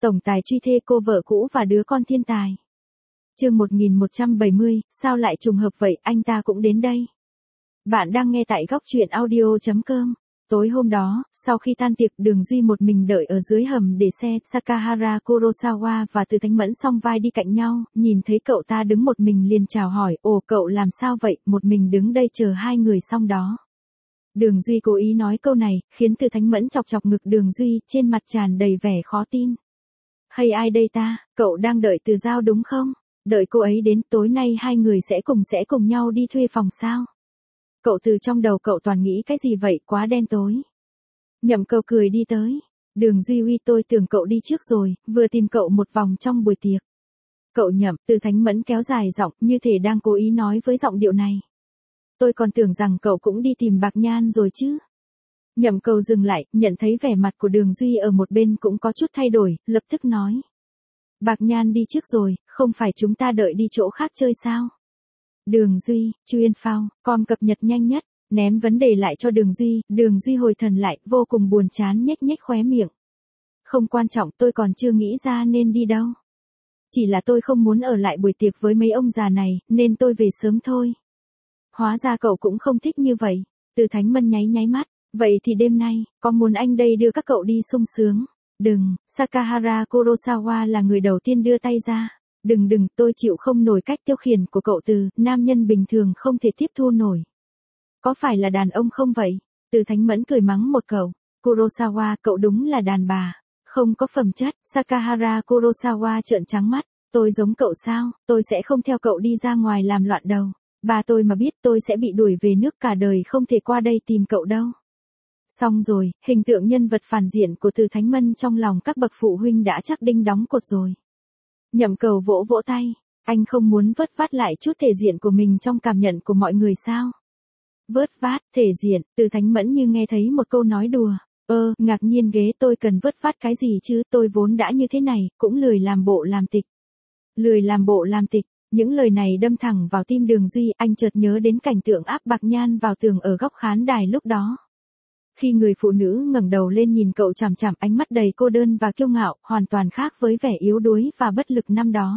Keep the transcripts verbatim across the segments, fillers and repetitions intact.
Tổng tài truy thê cô vợ cũ và đứa con thiên tài. Chương một nghìn một trăm bảy mươi, sao lại trùng hợp vậy, anh ta cũng đến đây. Bạn đang nghe tại góc truyện audio chấm com. Tối hôm đó, sau khi tan tiệc, Đường Duy một mình đợi ở dưới hầm để xe. Sakahara Kurosawa và Từ Thánh Mẫn song vai đi cạnh nhau, nhìn thấy cậu ta đứng một mình liền chào hỏi, ồ cậu làm sao vậy, một mình đứng đây chờ hai người xong đó. Đường Duy cố ý nói câu này, khiến Từ Thánh Mẫn chọc chọc ngực Đường Duy, trên mặt tràn đầy vẻ khó tin. Hay ai đây ta, cậu đang đợi Từ Giao đúng không? Đợi cô ấy đến, tối nay hai người sẽ cùng sẽ cùng nhau đi thuê phòng sao? Cậu từ trong đầu cậu toàn nghĩ cái gì vậy, quá đen tối. Nhậm Cầu cười đi tới. Đường Duy uy, tôi tưởng cậu đi trước rồi, vừa tìm cậu một vòng trong buổi tiệc. Cậu Nhậm, Từ Thánh Mẫn kéo dài giọng, như thể đang cố ý nói với giọng điệu này. Tôi còn tưởng rằng cậu cũng đi tìm Bạc Nhan rồi chứ. Nhậm Cầu dừng lại, nhận thấy vẻ mặt của Đường Duy ở một bên cũng có chút thay đổi, lập tức nói. Bạc Nhan đi trước rồi, không phải chúng ta đợi đi chỗ khác chơi sao? Đường Duy, chuyên phao, com cập nhật nhanh nhất, ném vấn đề lại cho Đường Duy, Đường Duy hồi thần lại, vô cùng buồn chán nhếch nhếch khóe miệng. Không quan trọng, tôi còn chưa nghĩ ra nên đi đâu. Chỉ là tôi không muốn ở lại buổi tiệc với mấy ông già này, nên tôi về sớm thôi. Hóa ra cậu cũng không thích như vậy. Từ Thánh Mẫn nháy nháy mắt, vậy thì đêm nay, có muốn anh đây đưa các cậu đi sung sướng? Đừng, Sakahara Kurosawa là người đầu tiên đưa tay ra. Đừng đừng, tôi chịu không nổi cách tiêu khiển của cậu Từ, nam nhân bình thường không thể tiếp thu nổi. Có phải là đàn ông không vậy? Từ Thánh Mẫn cười mắng một câu. Kurosawa, cậu đúng là đàn bà, không có phẩm chất. Sakahara Kurosawa trợn trắng mắt, tôi giống cậu sao, tôi sẽ không theo cậu đi ra ngoài làm loạn đâu. Bà tôi mà biết tôi sẽ bị đuổi về nước cả đời, không thể qua đây tìm cậu đâu. Xong rồi, hình tượng nhân vật phản diện của Từ Thánh Mẫn trong lòng các bậc phụ huynh đã chắc đinh đóng cột rồi. Nhậm Cầu vỗ vỗ tay, anh không muốn vớt vát lại chút thể diện của mình trong cảm nhận của mọi người sao? Vớt vát, thể diện, Từ Thánh Mẫn như nghe thấy một câu nói đùa. Ơ, ngạc nhiên ghế, tôi cần vớt vát cái gì chứ, tôi vốn đã như thế này, cũng lười làm bộ làm tịch. Lười làm bộ làm tịch, những lời này đâm thẳng vào tim Đường Duy, anh chợt nhớ đến cảnh tượng áp Bạc Nhan vào tường ở góc khán đài lúc đó. Khi người phụ nữ ngẩng đầu lên nhìn cậu chằm chằm, ánh mắt đầy cô đơn và kiêu ngạo, hoàn toàn khác với vẻ yếu đuối và bất lực năm đó.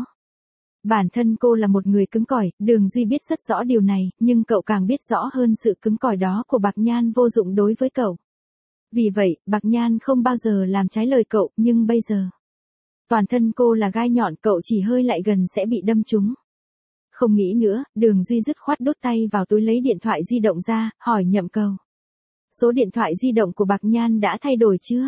Bản thân cô là một người cứng cỏi, Đường Duy biết rất rõ điều này, nhưng cậu càng biết rõ hơn sự cứng cỏi đó của Bạc Nhan vô dụng đối với cậu. Vì vậy, Bạc Nhan không bao giờ làm trái lời cậu, nhưng bây giờ, toàn thân cô là gai nhọn, cậu chỉ hơi lại gần sẽ bị đâm trúng. Không nghĩ nữa, Đường Duy dứt khoát đút tay vào túi lấy điện thoại di động ra, hỏi Nhậm Cầu. Số điện thoại di động của Bạc Nhan đã thay đổi chưa?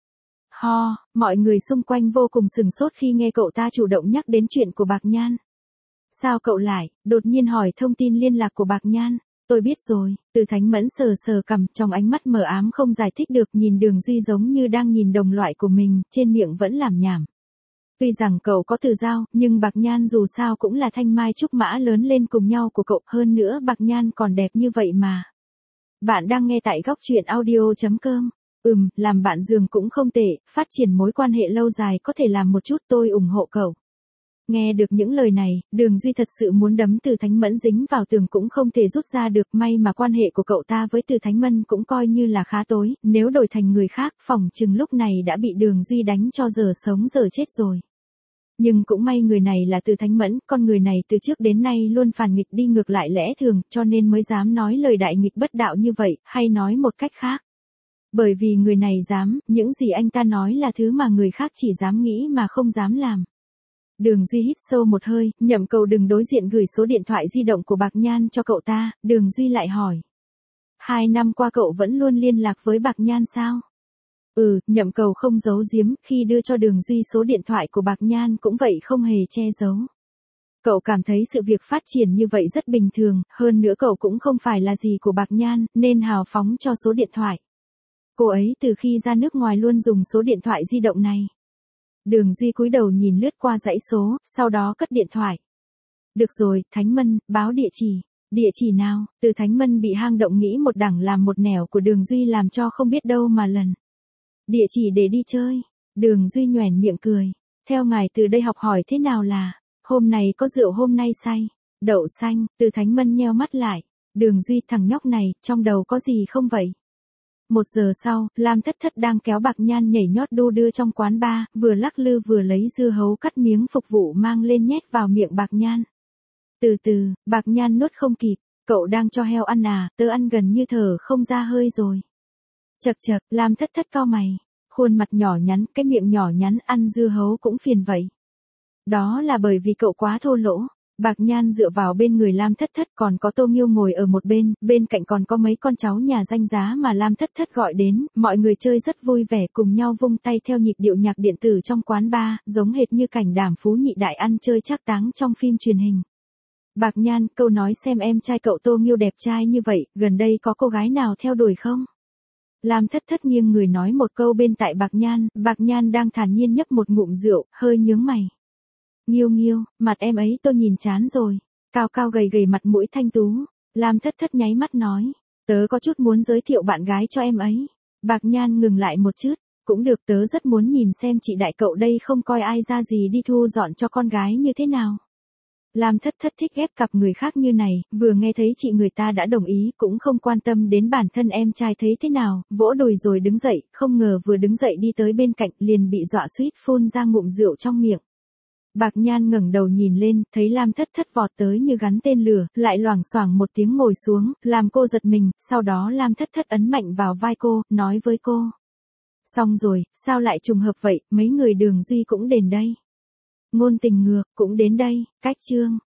Ho, mọi người xung quanh vô cùng sừng sốt khi nghe cậu ta chủ động nhắc đến chuyện của Bạc Nhan. Sao cậu lại, đột nhiên hỏi thông tin liên lạc của Bạc Nhan? Tôi biết rồi, Từ Thánh Mẫn sờ sờ cằm, trong ánh mắt mờ ám không giải thích được, nhìn Đường Duy giống như đang nhìn đồng loại của mình, trên miệng vẫn làm nhảm. Tuy rằng cậu có Từ Giao, nhưng Bạc Nhan dù sao cũng là thanh mai trúc mã lớn lên cùng nhau của cậu, hơn nữa Bạc Nhan còn đẹp như vậy mà. Bạn đang nghe tại góc truyện audio chấm com. Ừm, làm bạn giường cũng không tệ, phát triển mối quan hệ lâu dài có thể làm một chút, tôi ủng hộ cậu. Nghe được những lời này, Đường Duy thật sự muốn đấm Từ Thánh Mẫn dính vào tường cũng không thể rút ra được, may mà quan hệ của cậu ta với Từ Thánh Mẫn cũng coi như là khá tối, nếu đổi thành người khác, phỏng chừng lúc này đã bị Đường Duy đánh cho giờ sống giờ chết rồi. Nhưng cũng may người này là Từ Thánh Mẫn, con người này từ trước đến nay luôn phản nghịch đi ngược lại lẽ thường, cho nên mới dám nói lời đại nghịch bất đạo như vậy, hay nói một cách khác. Bởi vì người này dám, những gì anh ta nói là thứ mà người khác chỉ dám nghĩ mà không dám làm. Đường Duy hít sâu một hơi, Nhậm Cầu đừng đối diện gửi số điện thoại di động của Bạc Nhan cho cậu ta, Đường Duy lại hỏi. Hai năm qua cậu vẫn luôn liên lạc với Bạc Nhan sao? Ừ, Nhậm Cầu không giấu giếm, khi đưa cho Đường Duy số điện thoại của Bạc Nhan cũng vậy, không hề che giấu. Cậu cảm thấy sự việc phát triển như vậy rất bình thường, hơn nữa cậu cũng không phải là gì của Bạc Nhan, nên hào phóng cho số điện thoại. Cô ấy từ khi ra nước ngoài luôn dùng số điện thoại di động này. Đường Duy cúi đầu nhìn lướt qua dãy số, sau đó cất điện thoại. Được rồi, Thánh Mẫn, báo địa chỉ. Địa chỉ nào? Từ Thánh Mẫn bị hang động nghĩ một đằng làm một nẻo của Đường Duy làm cho không biết đâu mà lần. Địa chỉ để đi chơi. Đường Duy nhoẻn miệng cười. Theo ngài từ đây học hỏi thế nào là, hôm nay có rượu hôm nay say. Đậu xanh, Từ Thánh Mẫn nheo mắt lại. Đường Duy, thằng nhóc này, trong đầu có gì không vậy? Một giờ sau, Lam Thất Thất đang kéo Bạc Nhan nhảy nhót đu đưa trong quán bar, vừa lắc lư vừa lấy dưa hấu cắt miếng phục vụ mang lên nhét vào miệng Bạc Nhan. Từ từ, Bạc Nhan nuốt không kịp, cậu đang cho heo ăn à, tớ ăn gần như thở không ra hơi rồi. Chậc chậc, Lam Thất Thất cau mày, khuôn mặt nhỏ nhắn, cái miệng nhỏ nhắn ăn dưa hấu cũng phiền vậy. Đó là bởi vì cậu quá thô lỗ. Bạc Nhan dựa vào bên người Lam Thất Thất, còn có Tô Nghiêu ngồi ở một bên, bên cạnh còn có mấy con cháu nhà danh giá mà Lam Thất Thất gọi đến, mọi người chơi rất vui vẻ cùng nhau vung tay theo nhịp điệu nhạc điện tử trong quán bar, giống hệt như cảnh Đàm Phú Nhị Đại ăn chơi trác táng trong phim truyền hình. Bạc Nhan, cậu nói xem em trai cậu Tô Nghiêu đẹp trai như vậy, gần đây có cô gái nào theo đuổi không? Lam Thất Thất nghiêng người nói một câu bên tai Bạc Nhan, Bạc Nhan đang thản nhiên nhấp một ngụm rượu, hơi nhướng mày. Nghiêu Nghiêu, mặt em ấy tôi nhìn chán rồi. Cao cao gầy gầy mặt mũi thanh tú. Lam Thất Thất nháy mắt nói, tớ có chút muốn giới thiệu bạn gái cho em ấy. Bạc Nhan ngừng lại một chút, cũng được, tớ rất muốn nhìn xem chị đại cậu đây không coi ai ra gì đi thu dọn cho con gái như thế nào. Lam Thất Thất thích ghép cặp người khác như này, vừa nghe thấy chị người ta đã đồng ý, cũng không quan tâm đến bản thân em trai thấy thế nào, vỗ đùi rồi đứng dậy, không ngờ vừa đứng dậy đi tới bên cạnh liền bị dọa suýt phun ra ngụm rượu trong miệng. Bạc Nhan ngẩng đầu nhìn lên, thấy Lam Thất Thất vọt tới như gắn tên lửa, lại loảng xoảng một tiếng ngồi xuống, làm cô giật mình, sau đó Lam Thất Thất ấn mạnh vào vai cô, nói với cô. Xong rồi, sao lại trùng hợp vậy, mấy người Đường Duy cũng đến đây. Ngôn Tình Ngược cũng đến đây, cách chương.